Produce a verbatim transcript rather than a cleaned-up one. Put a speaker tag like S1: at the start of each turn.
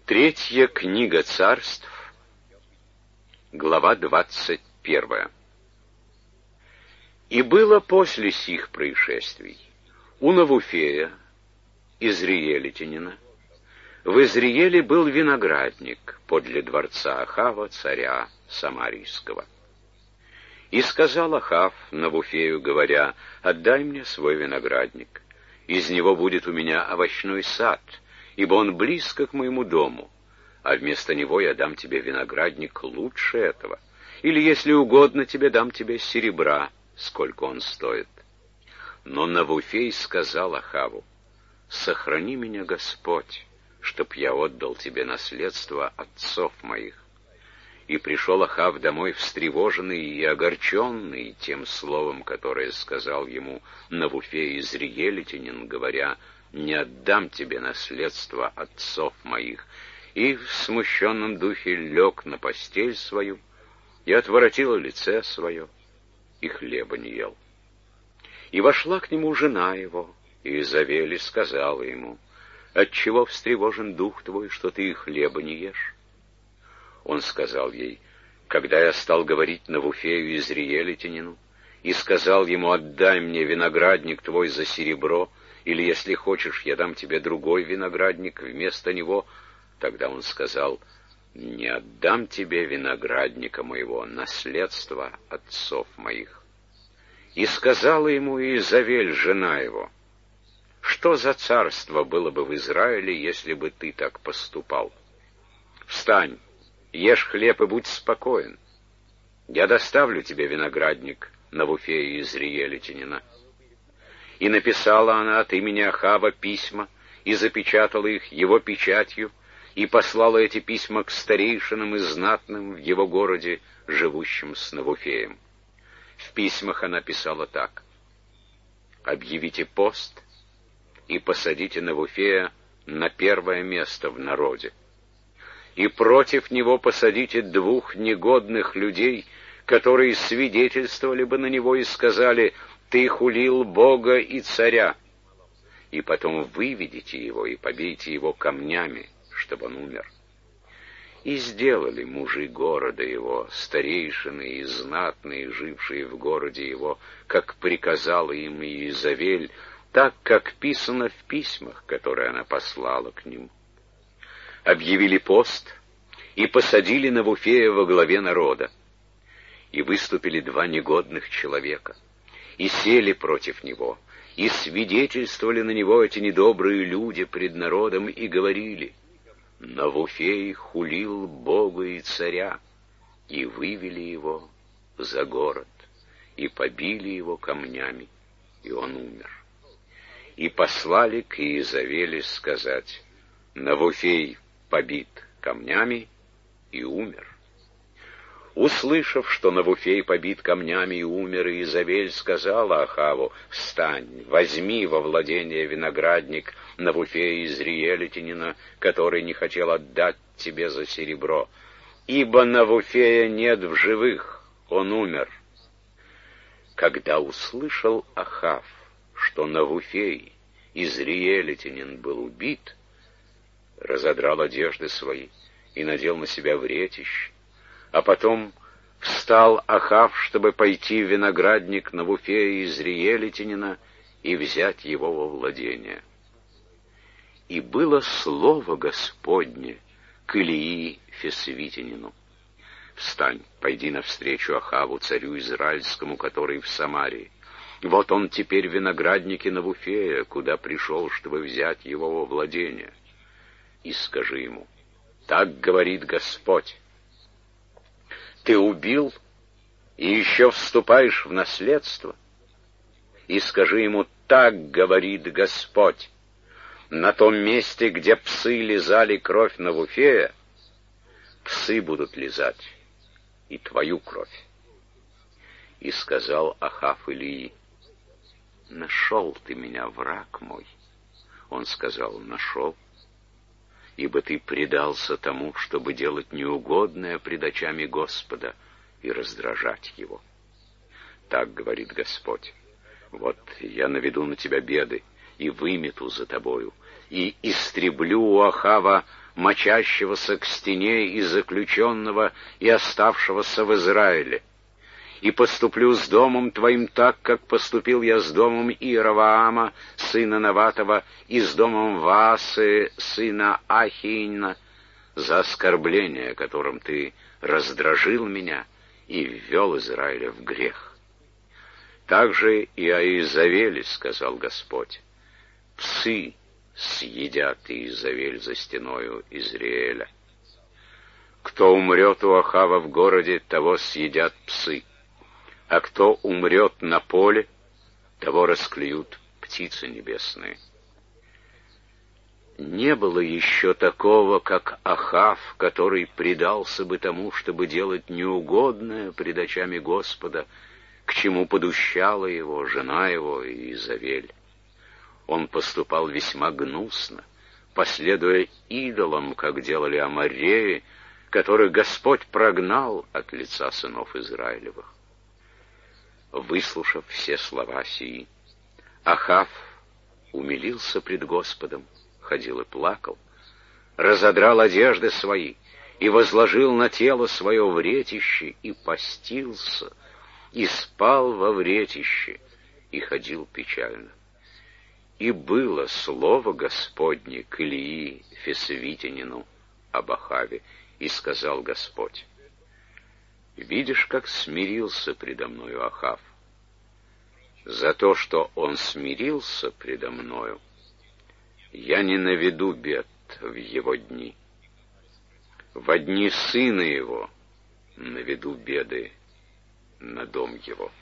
S1: Третья книга царств, глава двадцать первая. И было после сих происшествий у Навуфея, изриелитянина, в Изриеле был виноградник подле дворца Ахава, царя Самарийского. И сказал Ахав Навуфею, говоря: «Отдай мне свой виноградник, из него будет у меня овощной сад, ибо он близко к моему дому, а вместо него я дам тебе виноградник лучше этого, или, если угодно тебе, дам тебе серебра, сколько он стоит». Но Навуфей сказал Ахаву: «Сохрани меня, Господь, чтоб я отдал тебе наследство отцов моих». И пришел Ахав домой встревоженный и огорченный тем словом, которое сказал ему Навуфей изриелитянин, говоря: «Не отдам тебе наследство отцов моих». И в смущенном духе лег на постель свою, и отворотил лице свое, и хлеба не ел. И вошла к нему жена его, Иезавель, и сказала ему: «Отчего встревожен дух твой, что ты и хлеба не ешь?» Он сказал ей: «Когда я стал говорить Навуфею изриелитянину, и сказал ему: отдай мне виноградник твой за серебро, или, если хочешь, я дам тебе другой виноградник вместо него, тогда он сказал: не отдам тебе виноградника моего, наследство отцов моих». И сказала ему Иезавель, жена его: «Что за царство было бы в Израиле, если бы ты так поступал? Встань, ешь хлеб и будь спокоен. Я доставлю тебе виноградник Навуфея изриелитянина». И написала она от имени Ахава письма, и запечатала их его печатью, и послала эти письма к старейшинам и знатным в его городе, живущим с Навуфеем. В письмах она писала так: «Объявите пост и посадите Навуфея на первое место в народе. И против него посадите двух негодных людей, которые свидетельствовали бы на него и сказали: ты хулил Бога и царя. И потом выведите его и побейте его камнями, чтобы он умер». И сделали мужи города его, старейшины и знатные, жившие в городе его, как приказала им Иезавель, так, как писано в письмах, которые она послала к ним. Объявили пост и посадили Навуфея во главе народа. И выступили два негодных человека, и сели против него, и свидетельствовали на него эти недобрые люди пред народом, и говорили: «Навуфей хулил Бога и царя», и вывели его за город, и побили его камнями, и он умер. И послали к Иезавели сказать: «Навуфей побит камнями и умер». Услышав, что Навуфей побит камнями и умер, Иезавель сказала Ахаву: «Встань, возьми во владение виноградник Навуфея изриелитянина, который не хотел отдать тебе за серебро, ибо Навуфея нет в живых, он умер». Когда услышал Ахав, что Навуфей изриелитянин был убит, разодрал одежды свои и надел на себя вретищ. А потом встал Ахав, чтобы пойти в виноградник Навуфея изриелитянина и взять его во владение. И было слово Господне к Илии Фесвитянину: «Встань, пойди навстречу Ахаву, царю израильскому, который в Самарии. Вот он теперь в винограднике Навуфея, куда пришел, чтобы взять его во владение. И скажи ему: так говорит Господь: ты убил и еще вступаешь в наследство. И скажи ему: так говорит Господь: на том месте, где псы лизали кровь Навуфея, псы будут лизать и твою кровь». И сказал Ахав Илии: «Нашел ты меня, враг мой». Он сказал: «Нашел, ибо ты предался тому, чтобы делать неугодное пред очами Господа и раздражать его. Так говорит Господь: вот я наведу на тебя беды и вымету за тобою, и истреблю у Ахава мочащегося к стене и заключенного, и оставшегося в Израиле. И поступлю с домом твоим так, как поступил я с домом Иеровоама, сына Наватова, и с домом Ваасы, сына Ахиина, за оскорбление, которым ты раздражил меня и ввел Израиля в грех. Также и о Иезавеле сказал Господь: псы съедят Иезавель за стеною Израиля. Кто умрет у Ахава в городе, того съедят псы, а кто умрет на поле, того расклюют птицы небесные. Не было еще такого, как Ахав, который предался бы тому, чтобы делать неугодное пред очами Господа, к чему подущала его жена его Иезавель. Он поступал весьма гнусно, последуя идолам, как делали амореи, которых Господь прогнал от лица сынов Израилевых. Выслушав все слова сии, Ахав умилился пред Господом, ходил и плакал, разодрал одежды свои и возложил на тело свое вретище и постился, и спал во вретище, и ходил печально. И было слово Господне к Илии Фесвитянину об Ахаве, и сказал Господь: видишь, как смирился предо мною Ахав. За то, что он смирился предо мною, я не наведу бед в его дни. Во дни сына его наведу беды на дом его.